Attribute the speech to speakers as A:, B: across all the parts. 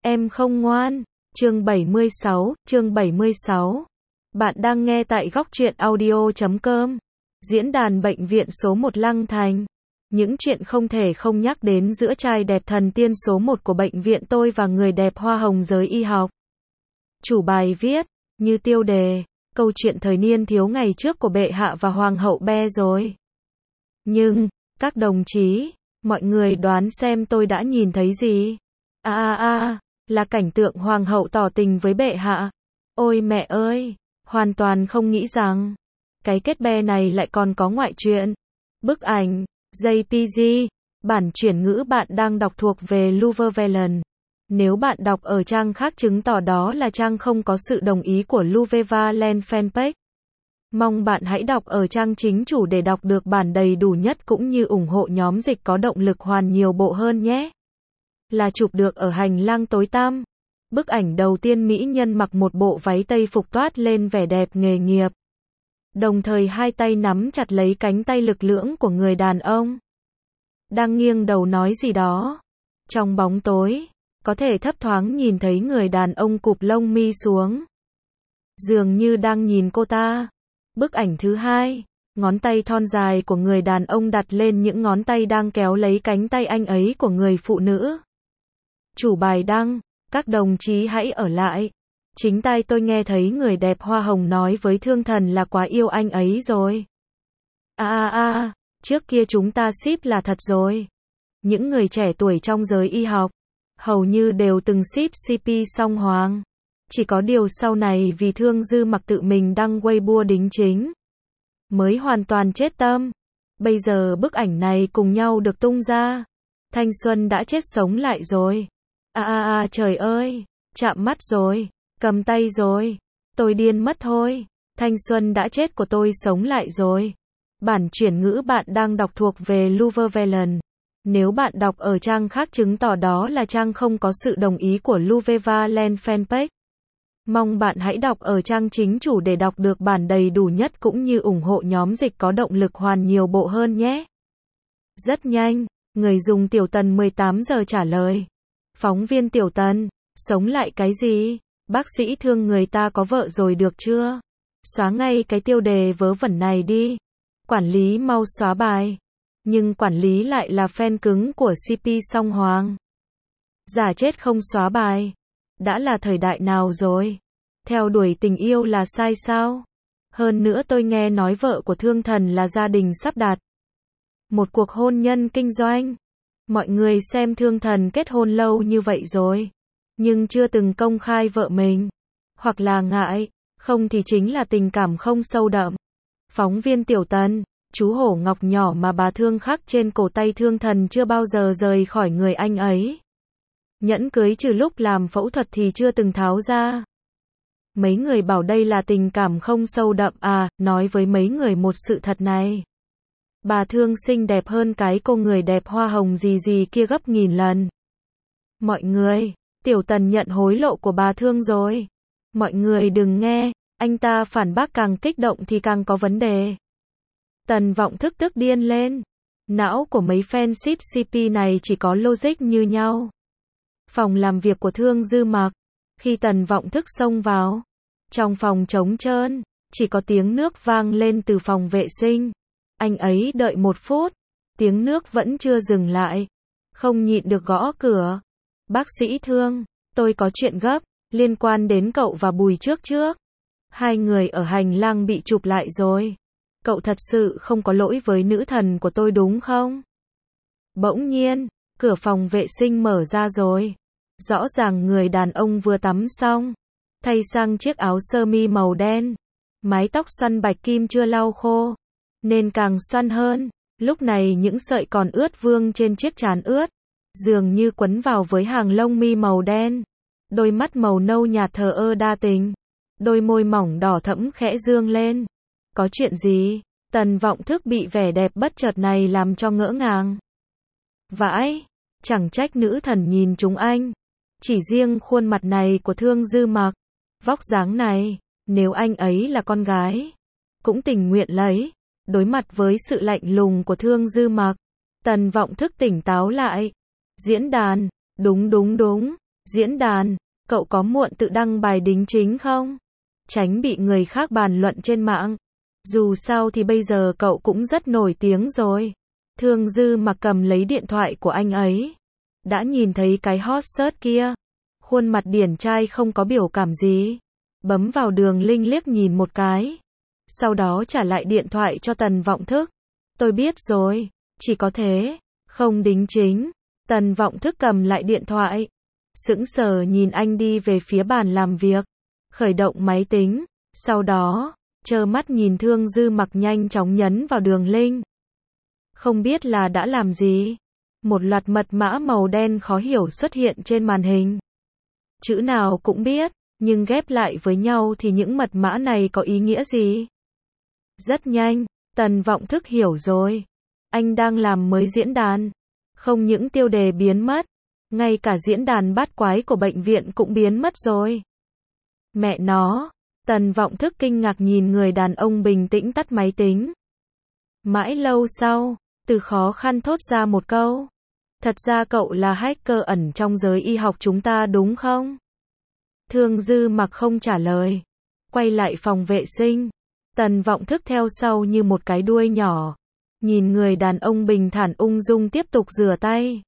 A: Em không ngoan. Chương 76. Bạn đang nghe tại góc truyện audio.com. Diễn đàn bệnh viện số 1 Lăng Thành. Những chuyện không thể không nhắc đến giữa trai đẹp thần tiên số 1 của bệnh viện tôi và người đẹp hoa hồng giới y học. Chủ bài viết, như tiêu đề, câu chuyện thời niên thiếu ngày trước của bệ hạ và hoàng hậu Be rồi. Nhưng, các đồng chí, mọi người đoán xem tôi đã nhìn thấy gì? Là cảnh tượng hoàng hậu tỏ tình với bệ hạ. Ôi mẹ ơi, hoàn toàn không nghĩ rằng cái kết Be này lại còn có ngoại truyện. Bức ảnh, JPG, bản chuyển ngữ bạn đang đọc thuộc về Louvre Velen. Nếu bạn đọc ở trang khác chứng tỏ đó là trang không có sự đồng ý của Louvre Velen fanpage. Mong bạn hãy đọc ở trang chính chủ để đọc được bản đầy đủ nhất cũng như ủng hộ nhóm dịch có động lực hoàn nhiều bộ hơn nhé. Là chụp được ở hành lang tối tăm. Bức ảnh đầu tiên mỹ nhân mặc một bộ váy tây phục toát lên vẻ đẹp nghề nghiệp. Đồng thời hai tay nắm chặt lấy cánh tay lực lưỡng của người đàn ông. Đang nghiêng đầu nói gì đó. Trong bóng tối, có thể thấp thoáng nhìn thấy người đàn ông cụp lông mi xuống. Dường như đang nhìn cô ta. Bức ảnh thứ hai, ngón tay thon dài của người đàn ông đặt lên những ngón tay đang kéo lấy cánh tay anh ấy của người phụ nữ. Chủ bài đăng, các đồng chí hãy ở lại. Chính tai tôi nghe thấy người đẹp hoa hồng nói với thương thần là quá yêu anh ấy rồi. Trước kia chúng ta ship là thật rồi. Những người trẻ tuổi trong giới y học, hầu như đều từng ship CP song hoàng. Chỉ có điều sau này vì Thương Dư Mặc tự mình đăng Weibo đính chính, mới hoàn toàn chết tâm. Bây giờ bức ảnh này cùng nhau được tung ra. Thanh xuân đã chết sống lại rồi. Trời ơi, chạm mắt rồi, cầm tay rồi. Tôi điên mất thôi. Thanh xuân đã chết của tôi sống lại rồi. Bản chuyển ngữ bạn đang đọc thuộc về Louvre Velen. Nếu bạn đọc ở trang khác chứng tỏ đó là trang không có sự đồng ý của Louvre Velen fanpage. Mong bạn hãy đọc ở trang chính chủ để đọc được bản đầy đủ nhất cũng như ủng hộ nhóm dịch có động lực hoàn nhiều bộ hơn nhé. Rất nhanh, người dùng Tiểu Tần 18 giờ trả lời. Phóng viên Tiểu Tần, sống lại cái gì? Bác sĩ Thương người ta có vợ rồi được chưa? Xóa ngay cái tiêu đề vớ vẩn này đi. Quản lý mau xóa bài. Nhưng quản lý lại là fan cứng của CP song hoàng. Giả chết không xóa bài. Đã là thời đại nào rồi? Theo đuổi tình yêu là sai sao? Hơn nữa tôi nghe nói vợ của Thương Thần là gia đình sắp đặt một cuộc hôn nhân kinh doanh. Mọi người xem Thương Thần kết hôn lâu như vậy rồi, nhưng chưa từng công khai vợ mình. Hoặc là ngại, không thì chính là tình cảm không sâu đậm. Phóng viên Tiểu Tần, chú hổ ngọc nhỏ mà bà Thương khắc trên cổ tay Thương Thần chưa bao giờ rời khỏi người anh ấy. Nhẫn cưới trừ lúc làm phẫu thuật thì chưa từng tháo ra. Mấy người bảo đây là tình cảm không sâu đậm nói với mấy người một sự thật này. Bà Thương xinh đẹp hơn cái cô người đẹp hoa hồng gì kia gấp nghìn lần. Mọi người, Tiểu Tần nhận hối lộ của bà Thương rồi. Mọi người đừng nghe, anh ta phản bác càng kích động thì càng có vấn đề. Tần Vọng Thức tức điên lên. Não của mấy fan ship CP này chỉ có logic như nhau. Phòng làm việc của Thương Dư Mặc. Khi Tần Vọng Thức xông vào, trong phòng trống trơn, chỉ có tiếng nước vang lên từ phòng vệ sinh. Anh ấy đợi 1 phút, tiếng nước vẫn chưa dừng lại. Không nhịn được gõ cửa. Bác sĩ Thương, tôi có chuyện gấp, liên quan đến cậu và Bùi trước. Hai người ở hành lang bị chụp lại rồi. Cậu thật sự không có lỗi với nữ thần của tôi đúng không? Bỗng nhiên, cửa phòng vệ sinh mở ra rồi. Rõ ràng người đàn ông vừa tắm xong, thay sang chiếc áo sơ mi màu đen. Mái tóc xoăn bạch kim chưa lau khô, nên càng xoăn hơn. Lúc này những sợi còn ướt vương trên chiếc trán ướt, dường như quấn vào với hàng lông mi màu đen. Đôi mắt màu nâu nhạt thờ ơ đa tình. Đôi môi mỏng đỏ thẫm khẽ dương lên. Có chuyện gì? Tần Vọng Thức bị vẻ đẹp bất chợt này làm cho ngỡ ngàng. Vãi, chẳng trách nữ thần nhìn chúng anh. Chỉ riêng khuôn mặt này của Thương Dư Mặc, vóc dáng này, nếu anh ấy là con gái, cũng tình nguyện lấy. Đối mặt với sự lạnh lùng của Thương Dư Mặc, Tần Vọng Thức tỉnh táo lại. Diễn đàn, đúng. Diễn đàn, cậu có muộn tự đăng bài đính chính không? Tránh bị người khác bàn luận trên mạng. Dù sao thì bây giờ cậu cũng rất nổi tiếng rồi. Thương Dư Mặc cầm lấy điện thoại của anh ấy. Đã nhìn thấy cái hot search kia. Khuôn mặt điển trai không có biểu cảm gì. Bấm vào đường link liếc nhìn một cái. Sau đó trả lại điện thoại cho Tần Vọng Thức. Tôi biết rồi, chỉ có thế, không đính chính. Tần Vọng Thức cầm lại điện thoại. Sững sờ nhìn anh đi về phía bàn làm việc. Khởi động máy tính. Sau đó, trơ mắt nhìn Thương Dư Mặc nhanh chóng nhấn vào đường link. Không biết là đã làm gì. Một loạt mật mã màu đen khó hiểu xuất hiện trên màn hình. Chữ nào cũng biết, nhưng ghép lại với nhau thì những mật mã này có ý nghĩa gì? Rất nhanh, Tần Vọng Thức hiểu rồi. Anh đang làm mới diễn đàn. Không những tiêu đề biến mất, ngay cả diễn đàn bát quái của bệnh viện cũng biến mất rồi. Mẹ nó, Tần Vọng Thức kinh ngạc nhìn người đàn ông bình tĩnh tắt máy tính. Mãi lâu sau, Từ khó khăn thốt ra một câu. Thật ra cậu là hacker ẩn trong giới y học chúng ta đúng không? Thương Dư Mặc không trả lời. Quay lại phòng vệ sinh. Tần Vọng Thức theo sau như một cái đuôi nhỏ. Nhìn người đàn ông bình thản ung dung tiếp tục rửa tay.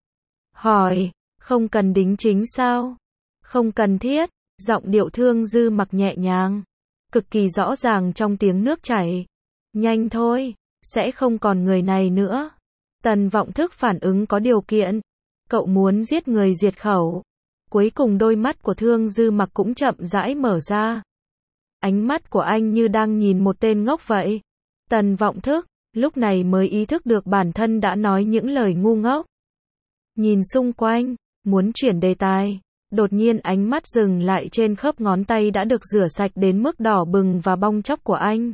A: Hỏi, không cần đính chính sao? Không cần thiết, giọng điệu Thương Dư Mặc nhẹ nhàng. Cực kỳ rõ ràng trong tiếng nước chảy. Nhanh thôi, sẽ không còn người này nữa. Tần Vọng Thức phản ứng có điều kiện. Cậu muốn giết người diệt khẩu. Cuối cùng đôi mắt của Thương Dư Mặc cũng chậm rãi mở ra. Ánh mắt của anh như đang nhìn một tên ngốc vậy. Tần Vọng Thức, lúc này mới ý thức được bản thân đã nói những lời ngu ngốc. Nhìn xung quanh, muốn chuyển đề tài. Đột nhiên ánh mắt dừng lại trên khớp ngón tay đã được rửa sạch đến mức đỏ bừng và bong tróc của anh.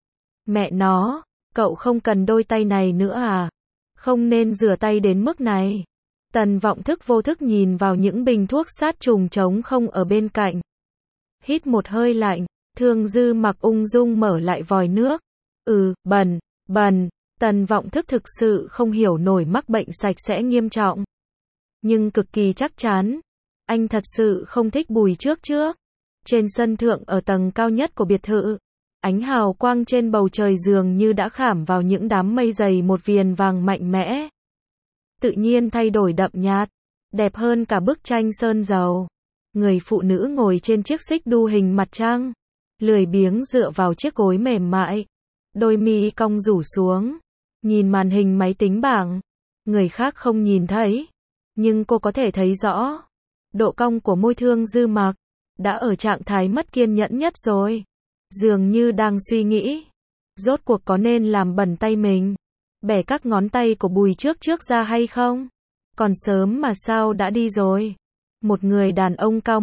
A: Mẹ nó, cậu không cần đôi tay này nữa à? Không nên rửa tay đến mức này. Tần Vọng Thức vô thức nhìn vào những bình thuốc sát trùng trống không ở bên cạnh. Hít một hơi lạnh, Thương Dư Mặc ung dung mở lại vòi nước. Bẩn, bẩn. Tần Vọng Thức thực sự không hiểu nổi mắc bệnh sạch sẽ nghiêm trọng. Nhưng cực kỳ chắc chắn. Anh thật sự không thích Bùi trước. Trên sân thượng ở tầng cao nhất của biệt thự. Ánh hào quang trên bầu trời dường như đã khảm vào những đám mây dày một viền vàng mạnh mẽ. Tự nhiên thay đổi đậm nhạt, đẹp hơn cả bức tranh sơn dầu. Người phụ nữ ngồi trên chiếc xích đu hình mặt trăng, lười biếng dựa vào chiếc gối mềm mại, đôi mi cong rủ xuống, nhìn màn hình máy tính bảng. Người khác không nhìn thấy, nhưng cô có thể thấy rõ. Độ cong của môi Thương Dư Mặc đã ở trạng thái mất kiên nhẫn nhất rồi. Dường như đang suy nghĩ, rốt cuộc có nên làm bẩn tay mình, bẻ các ngón tay của Bùi trước ra hay không? Còn sớm mà sao đã đi rồi? Một người đàn ông cao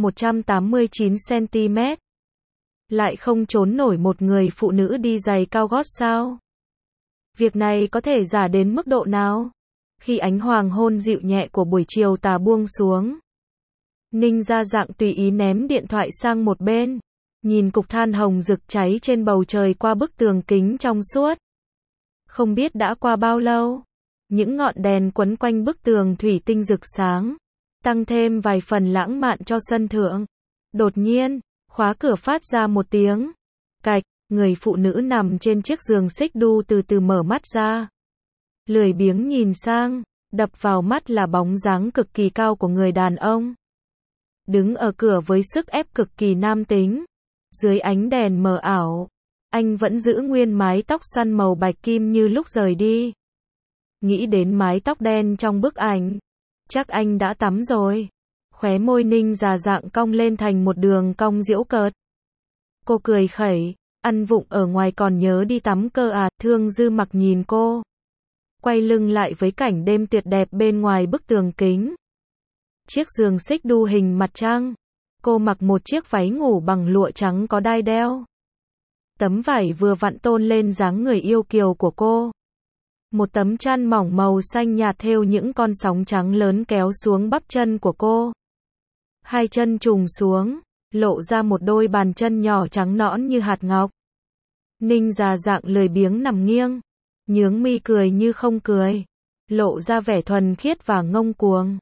A: 189cm. Lại không trốn nổi một người phụ nữ đi giày cao gót sao? Việc này có thể giả đến mức độ nào? Khi ánh hoàng hôn dịu nhẹ của buổi chiều tà buông xuống, Ninh Gia Dạng tùy ý ném điện thoại sang một bên. Nhìn cục than hồng rực cháy trên bầu trời qua bức tường kính trong suốt. Không biết đã qua bao lâu, những ngọn đèn quấn quanh bức tường thủy tinh rực sáng, tăng thêm vài phần lãng mạn cho sân thượng. Đột nhiên, khóa cửa phát ra một tiếng cạch, người phụ nữ nằm trên chiếc giường xích đu từ từ mở mắt ra. Lười biếng nhìn sang, đập vào mắt là bóng dáng cực kỳ cao của người đàn ông. Đứng ở cửa với sức ép cực kỳ nam tính. Dưới ánh đèn mờ ảo, anh vẫn giữ nguyên mái tóc xoăn màu bạch kim như lúc rời đi. Nghĩ đến mái tóc đen trong bức ảnh, chắc anh đã tắm rồi. Khóe môi Ninh Gia Dạng cong lên thành một đường cong giễu cợt. Cô cười khẩy, ăn vụng ở ngoài còn nhớ đi tắm cơ à? Thương Dư Mặc nhìn cô, quay lưng lại với cảnh đêm tuyệt đẹp bên ngoài bức tường kính. Chiếc giường xích đu hình mặt trăng. Cô mặc một chiếc váy ngủ bằng lụa trắng có đai đeo. Tấm vải vừa vặn tôn lên dáng người yêu kiều của cô. Một tấm chăn mỏng màu xanh nhạt thêu những con sóng trắng lớn kéo xuống bắp chân của cô. Hai chân trùng xuống, lộ ra một đôi bàn chân nhỏ trắng nõn như hạt ngọc. Ninh Gia Dạng lười biếng nằm nghiêng, nhướng mi cười như không cười, lộ ra vẻ thuần khiết và ngông cuồng.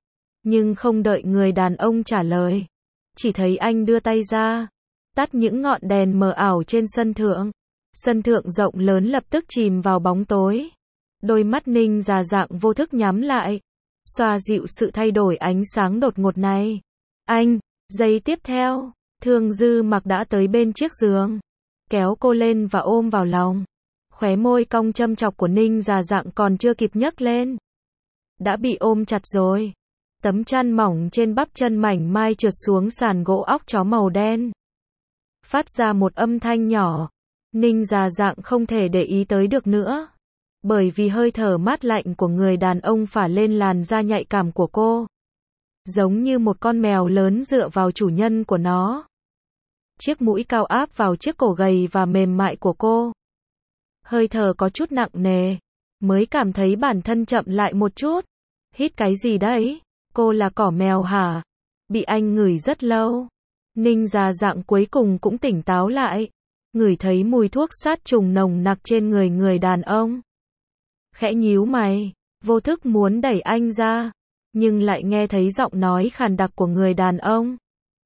A: Nhưng không đợi người đàn ông trả lời. Chỉ thấy anh đưa tay ra, tắt những ngọn đèn mờ ảo trên sân thượng. Sân thượng rộng lớn lập tức chìm vào bóng tối. Đôi mắt Ninh già dạng vô thức nhắm lại, xoa dịu sự thay đổi ánh sáng đột ngột này. Anh, giây tiếp theo, Thương Dư Mặc đã tới bên chiếc giường, kéo cô lên và ôm vào lòng. Khóe môi cong châm chọc của Ninh già dạng còn chưa kịp nhấc lên, đã bị ôm chặt rồi. Tấm chăn mỏng trên bắp chân mảnh mai trượt xuống sàn gỗ óc chó màu đen, phát ra một âm thanh nhỏ. Ninh già dạng không thể để ý tới được nữa, bởi vì hơi thở mát lạnh của người đàn ông phả lên làn da nhạy cảm của cô, giống như một con mèo lớn dựa vào chủ nhân của nó. Chiếc mũi cao áp vào chiếc cổ gầy và mềm mại của cô. Hơi thở có chút nặng nề, mới cảm thấy bản thân chậm lại một chút. Hít cái gì đấy? Cô là cỏ mèo hả? Bị anh ngửi rất lâu. Ninh già dạng cuối cùng cũng tỉnh táo lại, ngửi thấy mùi thuốc sát trùng nồng nặc trên người người đàn ông. Khẽ nhíu mày, vô thức muốn đẩy anh ra, nhưng lại nghe thấy giọng nói khàn đặc của người đàn ông.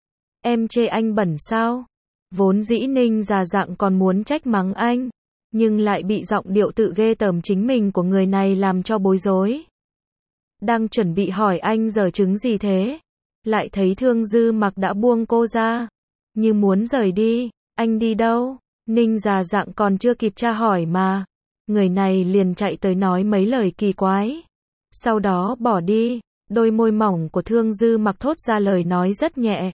A: Em chê anh bẩn sao? Vốn dĩ Ninh già dạng còn muốn trách mắng anh, nhưng lại bị giọng điệu tự ghê tởm chính mình của người này làm cho bối rối. Đang chuẩn bị hỏi anh giở trứng gì thế, lại thấy Thương Dư Mặc đã buông cô ra, như muốn rời đi. Anh đi đâu? Ninh già dạng còn chưa kịp tra hỏi mà người này liền chạy tới nói mấy lời kỳ quái, sau đó bỏ đi. Đôi môi mỏng của Thương Dư Mặc thốt ra lời nói rất nhẹ.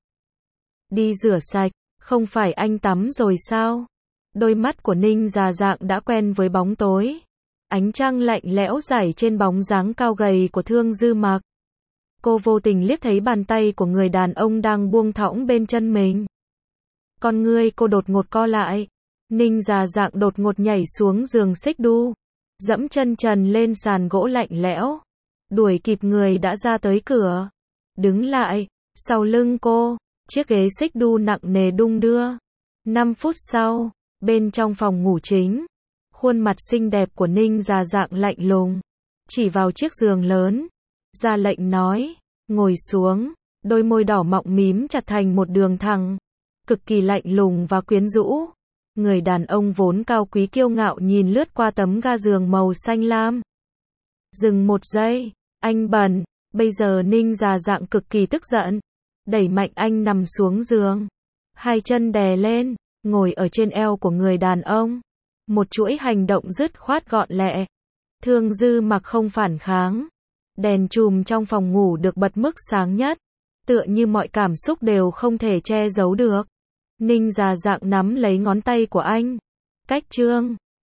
A: Đi rửa sạch, không phải anh tắm rồi sao? Đôi mắt của Ninh già dạng đã quen với bóng tối. Ánh trăng lạnh lẽo rải trên bóng dáng cao gầy của Thương Dư Mặc. Cô vô tình liếc thấy bàn tay của người đàn ông đang buông thõng bên chân mình. Con ngươi cô đột ngột co lại. Ninh già dạng đột ngột nhảy xuống giường xích đu, dẫm chân trần lên sàn gỗ lạnh lẽo, đuổi kịp người đã ra tới cửa. Đứng lại, sau lưng cô, chiếc ghế xích đu nặng nề đung đưa. 5 phút sau, bên trong phòng ngủ chính, khuôn mặt xinh đẹp của Ninh già dạng lạnh lùng, chỉ vào chiếc giường lớn, ra lệnh nói, ngồi xuống. Đôi môi đỏ mọng mím chặt thành một đường thẳng, cực kỳ lạnh lùng và quyến rũ. Người đàn ông vốn cao quý kiêu ngạo nhìn lướt qua tấm ga giường màu xanh lam. Dừng một giây, anh bẩn. Bây giờ Ninh già dạng cực kỳ tức giận, đẩy mạnh anh nằm xuống giường, hai chân đè lên, ngồi ở trên eo của người đàn ông. Một chuỗi hành động dứt khoát gọn lẹ. Thương Dư Mặc không phản kháng. Đèn chùm trong phòng ngủ được bật mức sáng nhất, tựa như mọi cảm xúc đều không thể che giấu được. Ninh già dạng nắm lấy ngón tay của anh. Cách chương